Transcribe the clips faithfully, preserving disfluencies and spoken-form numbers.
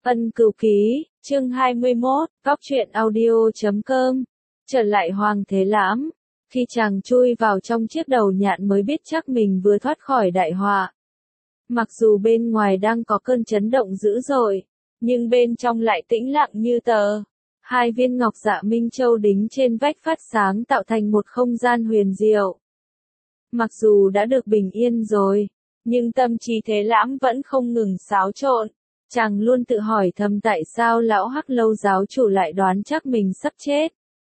Ân Cửu Ký, chương hai mươi mốt, góc truyện audio chấm com. Trở lại Hoàng Thế Lãm, khi chàng chui vào trong chiếc đầu nhạn mới biết chắc mình vừa thoát khỏi đại họa. Mặc dù bên ngoài đang có cơn chấn động dữ dội, nhưng bên trong lại tĩnh lặng như tờ. Hai viên ngọc dạ Minh Châu đính trên vách phát sáng tạo thành một không gian huyền diệu. Mặc dù đã được bình yên rồi, nhưng tâm trí Thế Lãm vẫn không ngừng xáo trộn. Chàng luôn tự hỏi thầm tại sao lão Hắc Lâu giáo chủ lại đoán chắc mình sắp chết.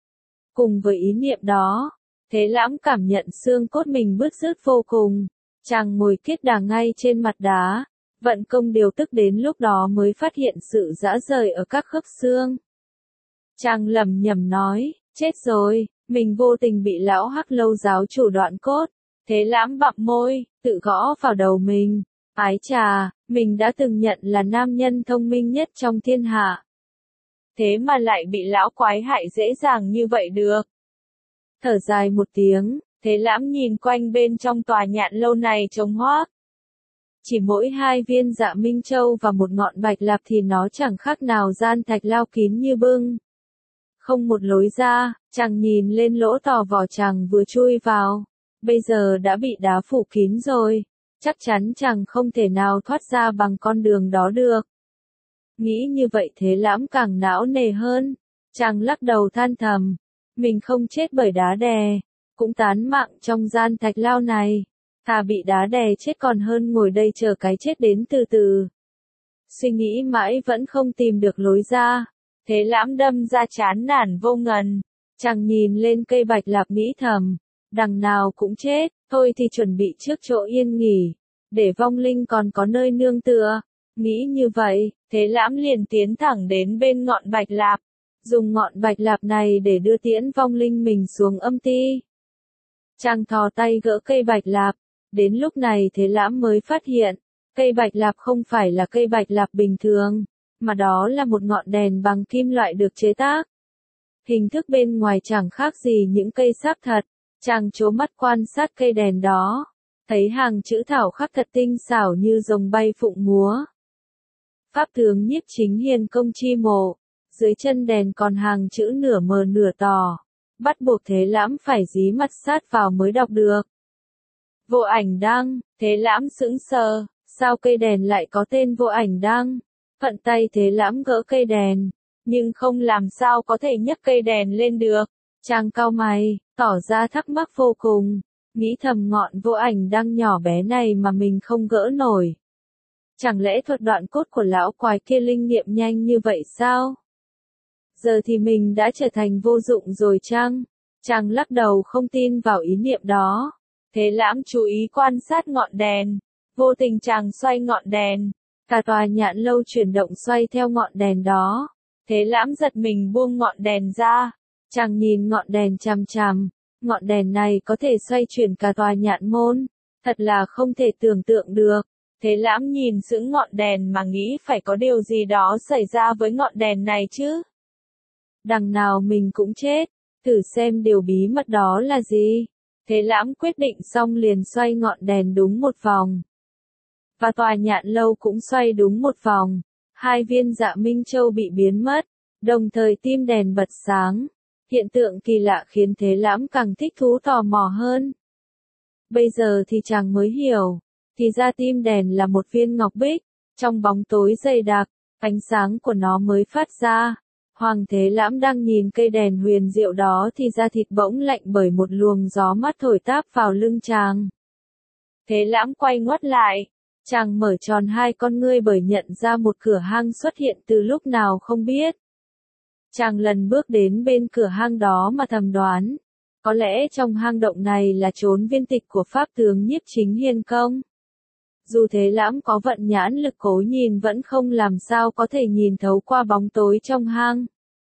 Cùng với ý niệm đó, Thế Lãm cảm nhận xương cốt mình bứt rứt vô cùng. Chàng ngồi kết đà ngay trên mặt đá, vận công điều tức đến lúc đó mới phát hiện sự rã rời ở các khớp xương. Chàng lẩm nhẩm nói, chết rồi, mình vô tình bị lão Hắc Lâu giáo chủ đoạn cốt. Thế Lãm bặm môi, tự gõ vào đầu mình. Ái chà, mình đã từng nhận là nam nhân thông minh nhất trong thiên hạ. Thế mà lại bị lão quái hại dễ dàng như vậy được. Thở dài một tiếng, Thế Lãm nhìn quanh bên trong tòa nhạn lâu này trống hoác. Chỉ mỗi hai viên dạ Minh Châu và một ngọn bạch lạp thì nó chẳng khác nào gian thạch lao kín như bưng. Không một lối ra, chàng nhìn lên lỗ tò vò chàng vừa chui vào. Bây giờ đã bị đá phủ kín rồi. Chắc chắn chàng không thể nào thoát ra bằng con đường đó được. Nghĩ như vậy Thế Lãm càng não nề hơn. Chàng lắc đầu than thầm. Mình không chết bởi đá đè, cũng tán mạng trong gian thạch lao này. Thà bị đá đè chết còn hơn ngồi đây chờ cái chết đến từ từ. Suy nghĩ mãi vẫn không tìm được lối ra. Thế Lãm đâm ra chán nản vô ngần. Chàng nhìn lên cây bạch lạp nghĩ thầm. Đằng nào cũng chết, thôi thì chuẩn bị trước chỗ yên nghỉ, để vong linh còn có nơi nương tựa. Nghĩ như vậy, Thế Lãm liền tiến thẳng đến bên ngọn bạch lạp, dùng ngọn bạch lạp này để đưa tiễn vong linh mình xuống âm ti. Chàng thò tay gỡ cây bạch lạp, đến lúc này Thế Lãm mới phát hiện, cây bạch lạp không phải là cây bạch lạp bình thường, mà đó là một ngọn đèn bằng kim loại được chế tác. Hình thức bên ngoài chẳng khác gì những cây sáp thật. Chàng trố mắt quan sát cây đèn đó, thấy hàng chữ thảo khắc thật tinh xảo như rồng bay phụng múa. Pháp tướng Nhiếp Chính Hiền công chi mộ, dưới chân đèn còn hàng chữ nửa mờ nửa tỏ, bắt buộc Thế Lãm phải dí mặt sát vào mới đọc được. Vô ảnh đăng, Thế Lãm sững sờ, sao cây đèn lại có tên vô ảnh đăng? Phận tay Thế Lãm gỡ cây đèn, nhưng không làm sao có thể nhấc cây đèn lên được. Chàng cau mày, tỏ ra thắc mắc vô cùng, nghĩ thầm ngọn vô ảnh đăng nhỏ bé này mà mình không gỡ nổi. Chẳng lẽ thuật đoạn cốt của lão quái kia linh nghiệm nhanh như vậy sao? Giờ thì mình đã trở thành vô dụng rồi chăng? Chàng lắc đầu không tin vào ý niệm đó. Thế Lãm chú ý quan sát ngọn đèn, vô tình chàng xoay ngọn đèn, cả tòa nhạn lâu chuyển động xoay theo ngọn đèn đó. Thế Lãm giật mình buông ngọn đèn ra. Chàng nhìn ngọn đèn chằm chằm, ngọn đèn này có thể xoay chuyển cả tòa nhạn môn, thật là không thể tưởng tượng được. Thế Lãm nhìn sững ngọn đèn mà nghĩ phải có điều gì đó xảy ra với ngọn đèn này chứ. Đằng nào mình cũng chết, thử xem điều bí mật đó là gì. Thế Lãm quyết định xong liền xoay ngọn đèn đúng một vòng. Và tòa nhạn lâu cũng xoay đúng một vòng, hai viên dạ Minh Châu bị biến mất, đồng thời tim đèn bật sáng. Hiện tượng kỳ lạ khiến Thế Lãm càng thích thú tò mò hơn. Bây giờ thì chàng mới hiểu, thì ra tim đèn là một viên ngọc bích, trong bóng tối dày đặc, ánh sáng của nó mới phát ra. Hoàng Thế Lãm đang nhìn cây đèn huyền diệu đó thì da thịt bỗng lạnh bởi một luồng gió mát thổi táp vào lưng chàng. Thế Lãm quay ngoắt lại, chàng mở tròn hai con ngươi bởi nhận ra một cửa hang xuất hiện từ lúc nào không biết. Chàng lần bước đến bên cửa hang đó mà thầm đoán, có lẽ trong hang động này là chốn viên tịch của pháp tướng Nhiếp Chính Hiền công. Dù Thế Lãm có vận nhãn lực cố nhìn vẫn không làm sao có thể nhìn thấu qua bóng tối trong hang.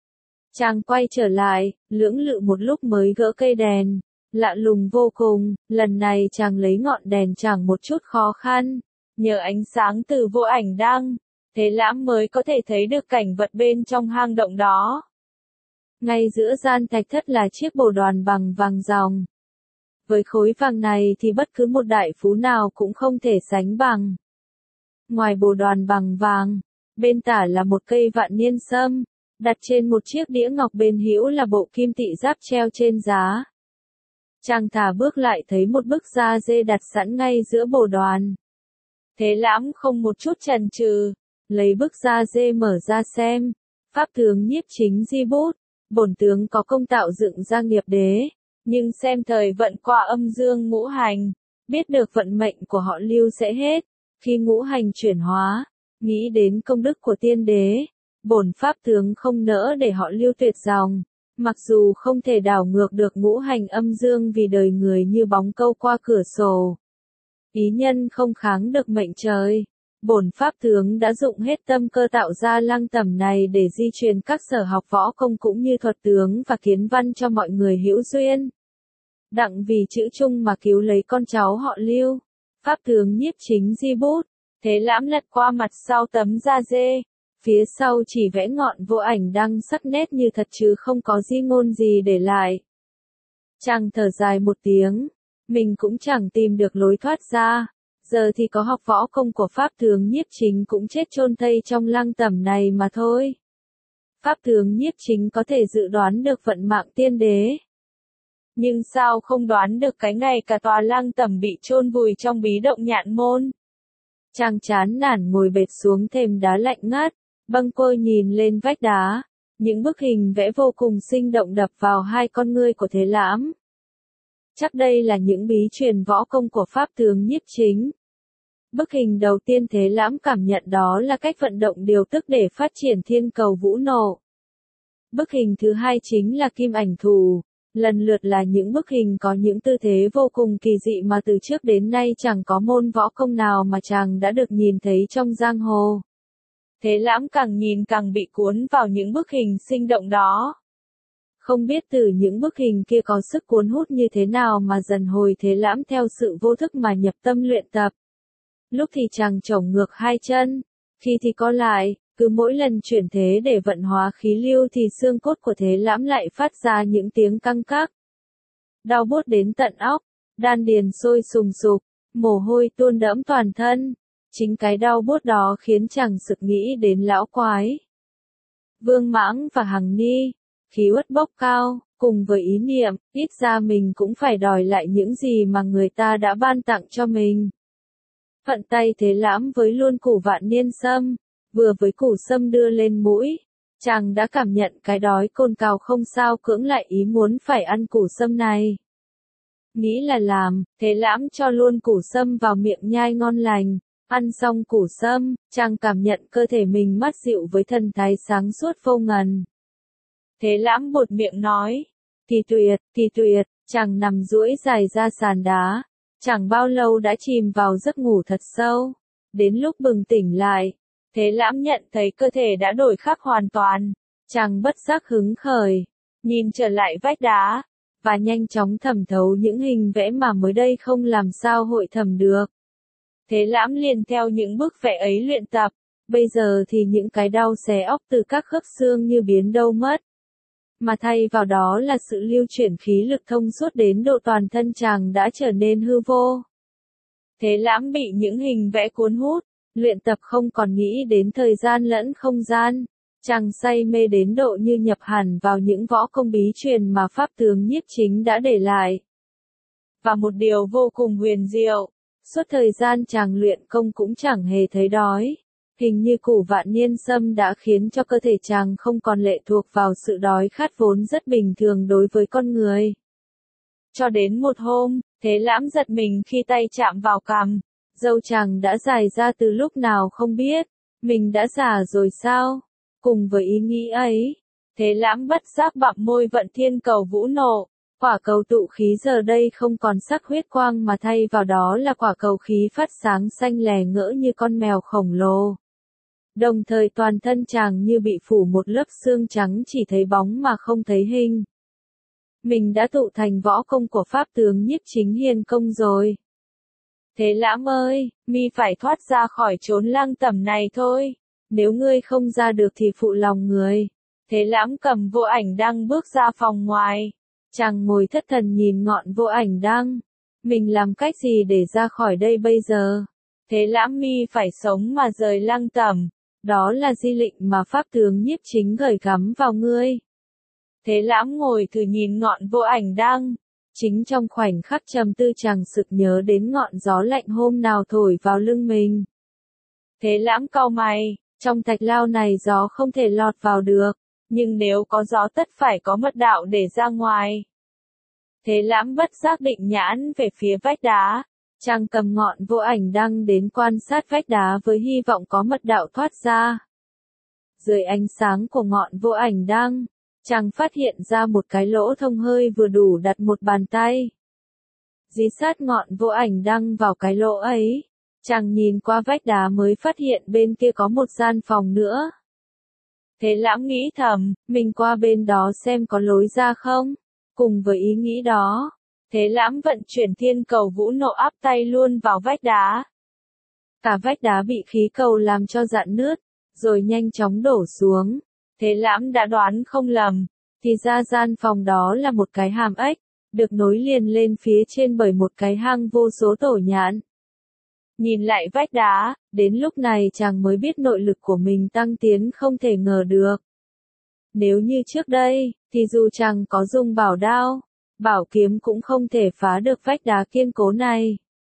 Chàng quay trở lại, lưỡng lự một lúc mới gỡ cây đèn, lạ lùng vô cùng, lần này chàng lấy ngọn đèn chẳng một chút khó khăn, nhờ ánh sáng từ vô ảnh đăng. Thế Lãm mới có thể thấy được cảnh vật bên trong hang động đó. Ngay giữa gian thạch thất là chiếc bồ đoàn bằng vàng ròng. Với khối vàng này thì bất cứ một đại phú nào cũng không thể sánh bằng. Ngoài bồ đoàn bằng vàng, bên tả là một cây vạn niên sâm, đặt trên một chiếc đĩa ngọc, bên hữu là bộ kim tị giáp treo trên giá. Chàng thả bước lại thấy một bức da dê đặt sẵn ngay giữa bồ đoàn. Thế Lãm không một chút chần chừ, lấy bức da dê mở ra xem. Pháp tướng Nhiếp Chính di bút, bổn tướng có công tạo dựng ra nghiệp đế, nhưng xem thời vận qua âm dương ngũ hành, biết được vận mệnh của họ Lưu sẽ hết, khi ngũ hành chuyển hóa, nghĩ đến công đức của tiên đế, bổn pháp tướng không nỡ để họ Lưu tuyệt dòng, mặc dù không thể đảo ngược được ngũ hành âm dương vì đời người như bóng câu qua cửa sổ. Ý nhân không kháng được mệnh trời. Bổn pháp tướng đã dụng hết tâm cơ tạo ra Lăng Tẩm này để di truyền các sở học võ công cũng như thuật tướng và kiến văn cho mọi người hữu duyên. Đặng vì chữ chung mà cứu lấy con cháu họ Lưu. Pháp tướng Nhiếp Chính di bút, Thế Lãm lật qua mặt sau tấm da dê, phía sau chỉ vẽ ngọn vô ảnh đăng sắc nét như thật chứ không có di ngôn gì để lại. Chàng thở dài một tiếng, mình cũng chẳng tìm được lối thoát ra. Giờ thì có học võ công của Pháp tướng Nhiếp Chính cũng chết chôn thây trong Lăng Tẩm này mà thôi. Pháp tướng Nhiếp Chính có thể dự đoán được vận mạng tiên đế. Nhưng sao không đoán được cái ngày cả tòa Lăng Tẩm bị chôn vùi trong bí động Nhạn Môn? Chàng chán nản ngồi bệt xuống thềm đá lạnh ngắt, bâng quơ nhìn lên vách đá. Những bức hình vẽ vô cùng sinh động đập vào hai con ngươi của Thế Lãm. Chắc đây là những bí truyền võ công của Pháp tướng Nhiếp Chính. Bức hình đầu tiên Thế Lãm cảm nhận đó là cách vận động điều tức để phát triển thiên cầu vũ nộ. Bức hình thứ hai chính là Kim Ảnh Thù, lần lượt là những bức hình có những tư thế vô cùng kỳ dị mà từ trước đến nay chẳng có môn võ công nào mà chàng đã được nhìn thấy trong giang hồ. Thế Lãm càng nhìn càng bị cuốn vào những bức hình sinh động đó. Không biết từ những bức hình kia có sức cuốn hút như thế nào mà dần hồi Thế Lãm theo sự vô thức mà nhập tâm luyện tập. Lúc thì chàng chổng ngược hai chân, khi thì co lại, cứ mỗi lần chuyển thế để vận hóa khí lưu thì xương cốt của Thế Lãm lại phát ra những tiếng căng cắc. Đau buốt đến tận óc, đan điền sôi sùng sục, mồ hôi tuôn đẫm toàn thân. Chính cái đau buốt đó khiến chàng sực nghĩ đến lão quái Vương Mãng và Hằng Ni. Khí uất bốc cao, cùng với ý niệm, ít ra mình cũng phải đòi lại những gì mà người ta đã ban tặng cho mình. Phận tay Thế Lãm với luôn củ vạn niên sâm, vừa với củ sâm đưa lên mũi, chàng đã cảm nhận cái đói cồn cào không sao cưỡng lại ý muốn phải ăn củ sâm này. Nghĩ là làm, Thế Lãm cho luôn củ sâm vào miệng nhai ngon lành, ăn xong củ sâm, chàng cảm nhận cơ thể mình mát dịu với thần thái sáng suốt vô ngần. Thế Lãm buột miệng nói, thì tuyệt, thì tuyệt, chàng nằm duỗi dài ra sàn đá, chẳng bao lâu đã chìm vào giấc ngủ thật sâu. Đến lúc bừng tỉnh lại, Thế Lãm nhận thấy cơ thể đã đổi khác hoàn toàn, chàng bất giác hứng khởi, nhìn trở lại vách đá, và nhanh chóng thẩm thấu những hình vẽ mà mới đây không làm sao hội thẩm được. Thế Lãm liền theo những bức vẽ ấy luyện tập, bây giờ thì những cái đau xé óc từ các khớp xương như biến đâu mất. Mà thay vào đó là sự lưu chuyển khí lực thông suốt đến độ toàn thân chàng đã trở nên hư vô. Thế Lãm bị những hình vẽ cuốn hút, luyện tập không còn nghĩ đến thời gian lẫn không gian, chàng say mê đến độ như nhập hẳn vào những võ công bí truyền mà Pháp tướng Nhiếp Chính đã để lại. Và một điều vô cùng huyền diệu, suốt thời gian chàng luyện công cũng chẳng hề thấy đói. Hình như củ vạn niên sâm đã khiến cho cơ thể chàng không còn lệ thuộc vào sự đói khát vốn rất bình thường đối với con người. Cho đến một hôm, Thế Lãm giật mình khi tay chạm vào cằm, râu chàng đã dài ra từ lúc nào không biết, mình đã già rồi sao? Cùng với ý nghĩ ấy, Thế Lãm bất giác bặm môi vận thiên cầu vũ nộ, quả cầu tụ khí giờ đây không còn sắc huyết quang mà thay vào đó là quả cầu khí phát sáng xanh lè ngỡ như con mèo khổng lồ. Đồng thời toàn thân chàng như bị phủ một lớp xương trắng chỉ thấy bóng mà không thấy hình. Mình đã tụ thành võ công của Pháp tướng Nhiếp Chính hiền công rồi. Thế Lãm ơi, mi phải thoát ra khỏi chốn Lăng Tẩm này thôi, nếu ngươi không ra được thì phụ lòng người. Thế Lãm cầm vô ảnh đăng bước ra phòng ngoài, chàng ngồi thất thần nhìn ngọn vô ảnh đăng. Mình làm cách gì để ra khỏi đây bây giờ? Thế Lãm mi phải sống mà rời Lăng Tẩm. Đó là di lệnh mà pháp tướng Nhiếp Chính gửi gắm vào ngươi. Thế Lãm ngồi thử nhìn ngọn vô ảnh đăng. Chính trong khoảnh khắc trầm tư chàng sực nhớ đến ngọn gió lạnh hôm nào thổi vào lưng mình. Thế Lãm cau mày, trong thạch lao này gió không thể lọt vào được, nhưng nếu có gió tất phải có mật đạo để ra ngoài. Thế Lãm bất giác định nhãn về phía vách đá, chàng cầm ngọn vô ảnh đăng đến quan sát vách đá với hy vọng có mật đạo thoát ra. Dưới ánh sáng của ngọn vô ảnh đăng, chàng phát hiện ra một cái lỗ thông hơi vừa đủ đặt một bàn tay. Dí sát ngọn vô ảnh đăng vào cái lỗ ấy, chàng nhìn qua vách đá mới phát hiện bên kia có một gian phòng nữa. Thế Lãm nghĩ thầm, mình qua bên đó xem có lối ra không? Cùng với ý nghĩ đó, Thế Lãm vận chuyển thiên cầu vũ nộ áp tay luôn vào vách đá. Cả vách đá bị khí cầu làm cho rạn nứt, rồi nhanh chóng đổ xuống. Thế Lãm đã đoán không lầm, thì ra gian phòng đó là một cái hàm ếch, được nối liền lên phía trên bởi một cái hang vô số tổ nhạn. Nhìn lại vách đá, đến lúc này chàng mới biết nội lực của mình tăng tiến không thể ngờ được. Nếu như trước đây, thì dù chàng có dùng bảo đao, bảo kiếm cũng không thể phá được vách đá kiên cố này.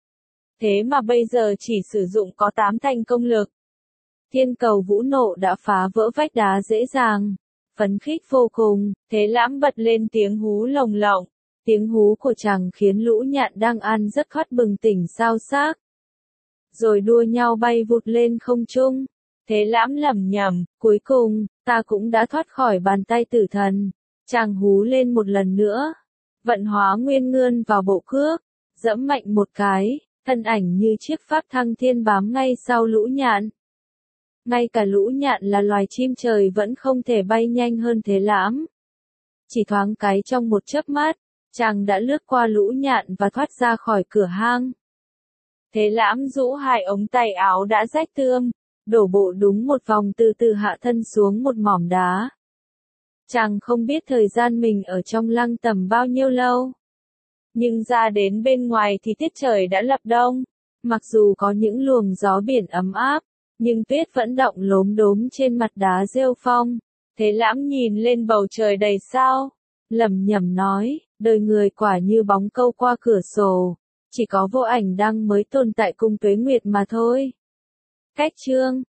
Thế mà bây giờ chỉ sử dụng có tám thành công lực. Thiên cầu vũ nộ đã phá vỡ vách đá dễ dàng. Phấn khích vô cùng, Thế Lãm bật lên tiếng hú lồng lộng. Tiếng hú của chàng khiến lũ nhạn đang ăn rất khát bừng tỉnh sao xác. Rồi đua nhau bay vụt lên không trung. Thế Lãm lẩm nhẩm, cuối cùng, ta cũng đã thoát khỏi bàn tay tử thần. Chàng hú lên một lần nữa. Vận hóa nguyên ngươn vào bộ cước. Dẫm mạnh một cái, thân ảnh như chiếc pháp thăng thiên bám ngay sau lũ nhạn. Ngay cả lũ nhạn là loài chim trời vẫn không thể bay nhanh hơn Thế Lãm. Chỉ thoáng cái trong một chớp mắt, chàng đã lướt qua lũ nhạn và thoát ra khỏi cửa hang. Thế Lãm rũ hai ống tay áo đã rách tươm, đổ bộ đúng một vòng từ từ hạ thân xuống một mỏm đá. Chàng không biết thời gian mình ở trong lăng tầm bao nhiêu lâu. Nhưng ra đến bên ngoài thì tiết trời đã lập đông. Mặc dù có những luồng gió biển ấm áp, nhưng tuyết vẫn động lốm đốm trên mặt đá rêu phong. Thế Lãm nhìn lên bầu trời đầy sao, lẩm nhẩm nói, đời người quả như bóng câu qua cửa sổ, chỉ có vô ảnh đăng mới tồn tại cùng tuế nguyệt mà thôi. Cách chương